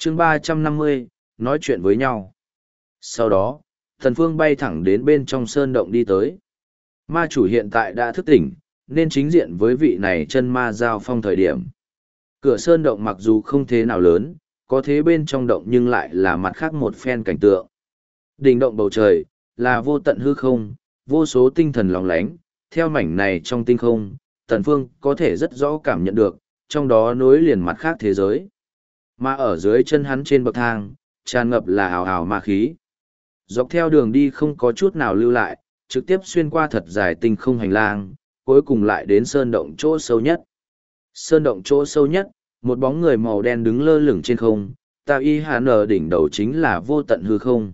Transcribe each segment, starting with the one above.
chương 350, nói chuyện với nhau. Sau đó, Tần Phương bay thẳng đến bên trong sơn động đi tới. Ma chủ hiện tại đã thức tỉnh, nên chính diện với vị này chân ma giao phong thời điểm. Cửa sơn động mặc dù không thế nào lớn, có thế bên trong động nhưng lại là mặt khác một phen cảnh tượng. Đỉnh động bầu trời, là vô tận hư không, vô số tinh thần lóng lánh, theo mảnh này trong tinh không, Tần Phương có thể rất rõ cảm nhận được, trong đó nối liền mặt khác thế giới. Mà ở dưới chân hắn trên bậc thang, tràn ngập là ảo ảo ma khí. Dọc theo đường đi không có chút nào lưu lại, trực tiếp xuyên qua thật dài tinh không hành lang, cuối cùng lại đến sơn động chỗ sâu nhất. Sơn động chỗ sâu nhất, một bóng người màu đen đứng lơ lửng trên không, tạo y hàn ở đỉnh đầu chính là vô tận hư không.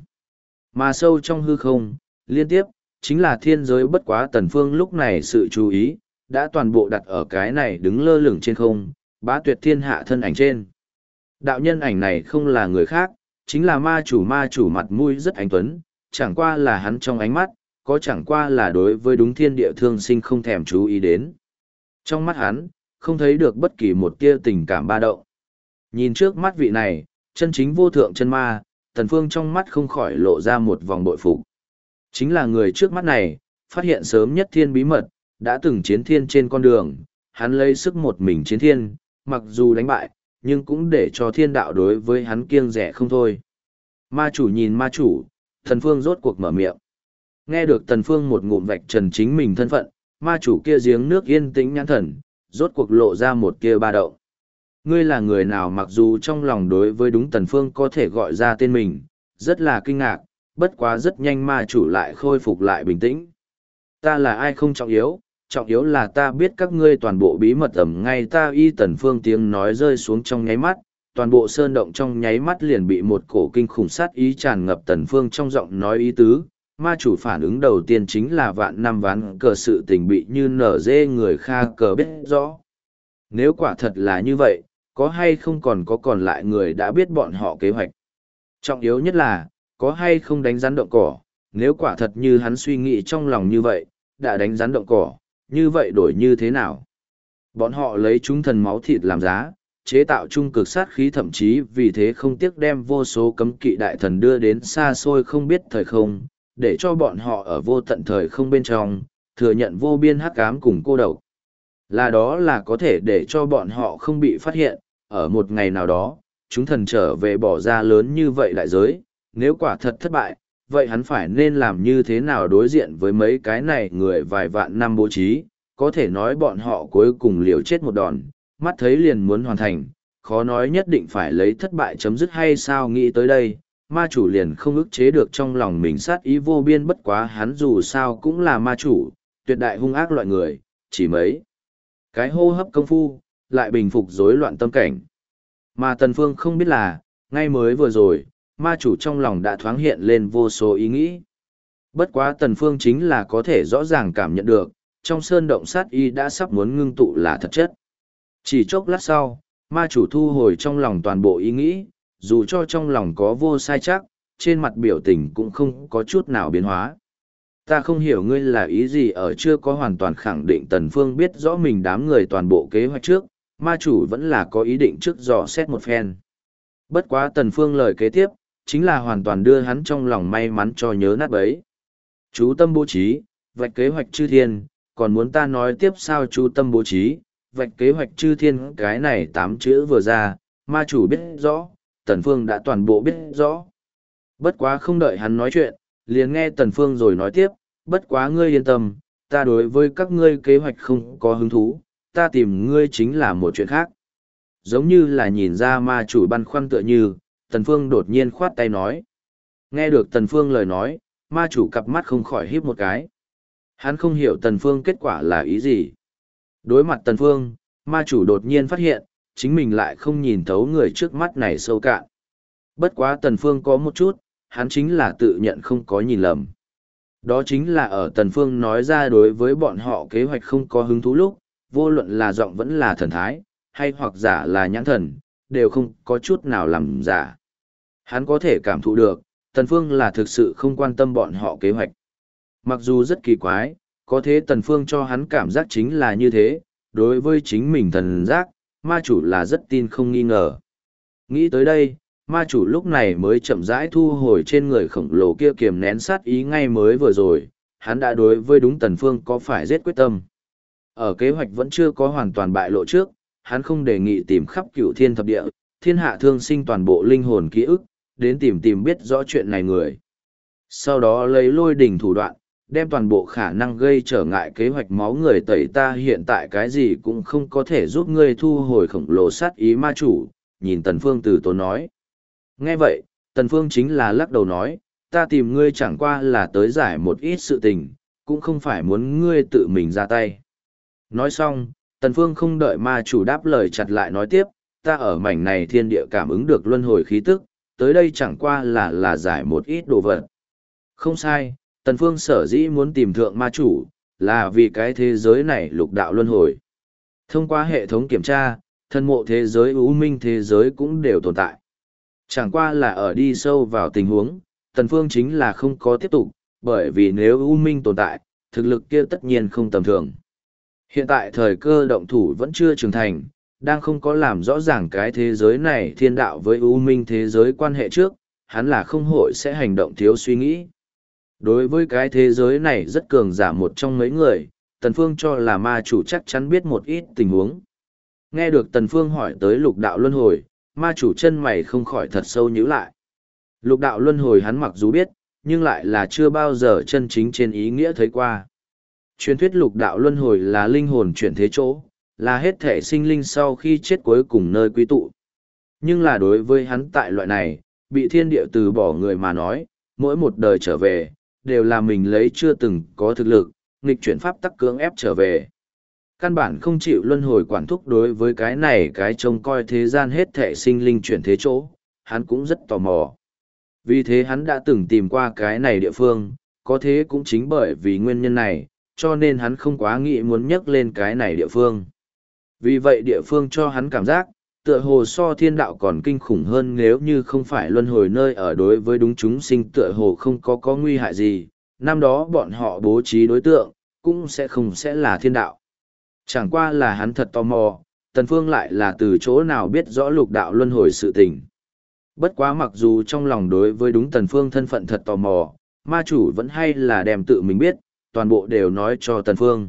Mà sâu trong hư không, liên tiếp, chính là thiên giới. Bất quá Tần Phương lúc này sự chú ý, đã toàn bộ đặt ở cái này đứng lơ lửng trên không, bá tuyệt thiên hạ thân ảnh trên. Đạo nhân ảnh này không là người khác, chính là ma chủ mặt mũi rất anh tuấn, chẳng qua là hắn trong ánh mắt, có chẳng qua là đối với đúng thiên địa thương sinh không thèm chú ý đến. Trong mắt hắn, không thấy được bất kỳ một tia tình cảm ba động. Nhìn trước mắt vị này, chân chính vô thượng chân ma, Tần Phương trong mắt không khỏi lộ ra một vòng bội phục. Chính là người trước mắt này, phát hiện sớm nhất thiên bí mật, đã từng chiến thiên trên con đường, hắn lấy sức một mình chiến thiên, mặc dù đánh bại, nhưng cũng để cho thiên đạo đối với hắn kiêng rẻ không thôi. Ma chủ nhìn ma chủ, Tần Phương rốt cuộc mở miệng. Nghe được Tần Phương một ngụm vạch trần chính mình thân phận, ma chủ kia giếng nước yên tĩnh nhãn thần, rốt cuộc lộ ra một kia ba động. Ngươi là người nào? Mặc dù trong lòng đối với đúng Tần Phương có thể gọi ra tên mình, rất là kinh ngạc, bất quá rất nhanh ma chủ lại khôi phục lại bình tĩnh. Ta là ai không trọng yếu là ta biết các ngươi toàn bộ bí mật ẩm ngay ta y. Tần Phương tiếng nói rơi xuống trong nháy mắt, toàn bộ sơn động trong nháy mắt liền bị một cổ kinh khủng sát ý tràn ngập. Tần Phương trong giọng nói ý tứ, ma chủ phản ứng đầu tiên chính là vạn năm ván cờ sự tình bị như nở dê người kha cờ biết rõ. Nếu quả thật là như vậy, có hay không còn lại người đã biết bọn họ kế hoạch. Trọng yếu nhất là, có hay không đánh rắn động cỏ, nếu quả thật như hắn suy nghĩ trong lòng như vậy, đã đánh rắn động cỏ, như vậy đổi như thế nào? Bọn họ lấy chúng thần máu thịt làm giá, chế tạo trung cực sát khí, thậm chí vì thế không tiếc đem vô số cấm kỵ đại thần đưa đến xa xôi không biết thời không, để cho bọn họ ở vô tận thời không bên trong, thừa nhận vô biên hắc ám cùng cô độc. Đó là có thể để cho bọn họ không bị phát hiện, ở một ngày nào đó, chúng thần trở về bỏ ra lớn như vậy đại giới, nếu quả thật thất bại, vậy hắn phải nên làm như thế nào đối diện với mấy cái này người vài vạn năm bố trí, có thể nói bọn họ cuối cùng liều chết một đòn, mắt thấy liền muốn hoàn thành, khó nói nhất định phải lấy thất bại chấm dứt hay sao. Nghĩ tới đây, ma chủ liền không ức chế được trong lòng mình sát ý vô biên. Bất quá hắn dù sao cũng là ma chủ, tuyệt đại hung ác loại người, chỉ mấy cái hô hấp công phu, lại bình phục rối loạn tâm cảnh. Mà Tần Phương không biết là, ngay mới vừa rồi, ma chủ trong lòng đã thoáng hiện lên vô số ý nghĩ. Bất quá Tần Phương chính là có thể rõ ràng cảm nhận được, trong sơn động sát ý đã sắp muốn ngưng tụ là thật chất. Chỉ chốc lát sau, ma chủ thu hồi trong lòng toàn bộ ý nghĩ, dù cho trong lòng có vô sai chắc, trên mặt biểu tình cũng không có chút nào biến hóa. Ta không hiểu ngươi là ý gì. Ở chưa có hoàn toàn khẳng định Tần Phương biết rõ mình đám người toàn bộ kế hoạch trước, ma chủ vẫn là có ý định trước dò xét một phen. Bất quá Tần Phương lời kế tiếp, chính là hoàn toàn đưa hắn trong lòng may mắn cho nhớ nát bấy. Chú tâm bố trí, vạch kế hoạch chư thiên, còn muốn ta nói tiếp sao? Chú tâm bố trí, vạch kế hoạch chư thiên, cái này 8 chữ vừa ra, ma chủ biết rõ, Tần Phương đã toàn bộ biết rõ. Bất quá không đợi hắn nói chuyện, liền nghe Tần Phương rồi nói tiếp, bất quá ngươi yên tâm, ta đối với các ngươi kế hoạch không có hứng thú, ta tìm ngươi chính là một chuyện khác. Giống như là nhìn ra ma chủ băn khoăn tựa như, Tần Phương đột nhiên khoát tay nói. Nghe được Tần Phương lời nói, ma chủ cặp mắt không khỏi híp một cái. Hắn không hiểu Tần Phương kết quả là ý gì. Đối mặt Tần Phương, ma chủ đột nhiên phát hiện, chính mình lại không nhìn thấu người trước mắt này sâu cạn. Bất quá Tần Phương có một chút, hắn chính là tự nhận không có nhìn lầm. Đó chính là ở Tần Phương nói ra đối với bọn họ kế hoạch không có hứng thú lúc, vô luận là giọng vẫn là thần thái, hay hoặc giả là nhãn thần, đều không có chút nào làm giả. Hắn có thể cảm thụ được, Tần Phương là thực sự không quan tâm bọn họ kế hoạch. Mặc dù rất kỳ quái, có thế Tần Phương cho hắn cảm giác chính là như thế, đối với chính mình thần giác, ma chủ là rất tin không nghi ngờ. Nghĩ tới đây, Ma chủ lúc này mới chậm rãi thu hồi trên người khổng lồ kia kiềm nén sát ý ngay mới vừa rồi, hắn đã đối với đúng Tần Phương có phải giết quyết tâm. Ở kế hoạch vẫn chưa có hoàn toàn bại lộ trước, hắn không đề nghị tìm khắp cửu thiên thập địa, thiên hạ thương sinh toàn bộ linh hồn ký ức, đến tìm biết rõ chuyện này người. Sau đó lấy lôi đỉnh thủ đoạn, đem toàn bộ khả năng gây trở ngại kế hoạch máu người tẩy ta hiện tại cái gì cũng không có thể giúp ngươi thu hồi khổng lồ sát ý ma chủ, nhìn Tần Phương từ tốn nói. Nghe vậy, Tần Phương chính là lắc đầu nói, ta tìm ngươi chẳng qua là tới giải một ít sự tình, cũng không phải muốn ngươi tự mình ra tay. Nói xong, Tần Phương không đợi ma chủ đáp lời chặt lại nói tiếp, ta ở mảnh này thiên địa cảm ứng được luân hồi khí tức, tới đây chẳng qua là giải một ít đồ vật. Không sai, Tần Phương sở dĩ muốn tìm thượng ma chủ, là vì cái thế giới này lục đạo luân hồi. Thông qua hệ thống kiểm tra, thân mộ thế giới u minh thế giới cũng đều tồn tại. Chẳng qua là ở đi sâu vào tình huống, Tần Phương chính là không có tiếp tục, bởi vì nếu u minh tồn tại, thực lực kia tất nhiên không tầm thường. Hiện tại thời cơ động thủ vẫn chưa trưởng thành, đang không có làm rõ ràng cái thế giới này thiên đạo với u minh thế giới quan hệ trước, hắn là không hội sẽ hành động thiếu suy nghĩ. Đối với cái thế giới này rất cường giả một trong mấy người, Tần Phương cho là ma chủ chắc chắn biết một ít tình huống. Nghe được Tần Phương hỏi tới lục đạo luân hồi, ma chủ chân mày không khỏi thật sâu nhíu lại. Lục đạo luân hồi hắn mặc dù biết, nhưng lại là chưa bao giờ chân chính trên ý nghĩa thấy qua. Truyền thuyết lục đạo luân hồi là linh hồn chuyển thế chỗ, là hết thể sinh linh sau khi chết cuối cùng nơi quy tụ. Nhưng là đối với hắn tại loại này, bị thiên địa từ bỏ người mà nói, mỗi một đời trở về, đều là mình lấy chưa từng có thực lực, nghịch chuyển pháp tắc cưỡng ép trở về. Căn bản không chịu luân hồi quản thúc đối với cái này cái trông coi thế gian hết thể sinh linh chuyển thế chỗ, hắn cũng rất tò mò. Vì thế hắn đã từng tìm qua cái này địa phương, có thế cũng chính bởi vì nguyên nhân này, cho nên hắn không quá nghĩ muốn nhắc lên cái này địa phương. Vì vậy địa phương cho hắn cảm giác, tựa hồ so thiên đạo còn kinh khủng hơn nếu như không phải luân hồi nơi ở đối với đúng chúng sinh tựa hồ không có nguy hại gì, năm đó bọn họ bố trí đối tượng, cũng sẽ là thiên đạo. Chẳng qua là hắn thật tò mò, Tần Phương lại là từ chỗ nào biết rõ lục đạo luân hồi sự tình. Bất quá mặc dù trong lòng đối với đúng Tần Phương thân phận thật tò mò, ma chủ vẫn hay là đem tự mình biết, toàn bộ đều nói cho Tần Phương.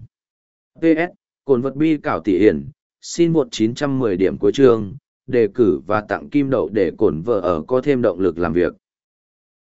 PS, cồn vật bi cảo tỷ hiển, xin 1910 điểm cuối chương, đề cử và tặng kim đậu để cổn vợ ở có thêm động lực làm việc.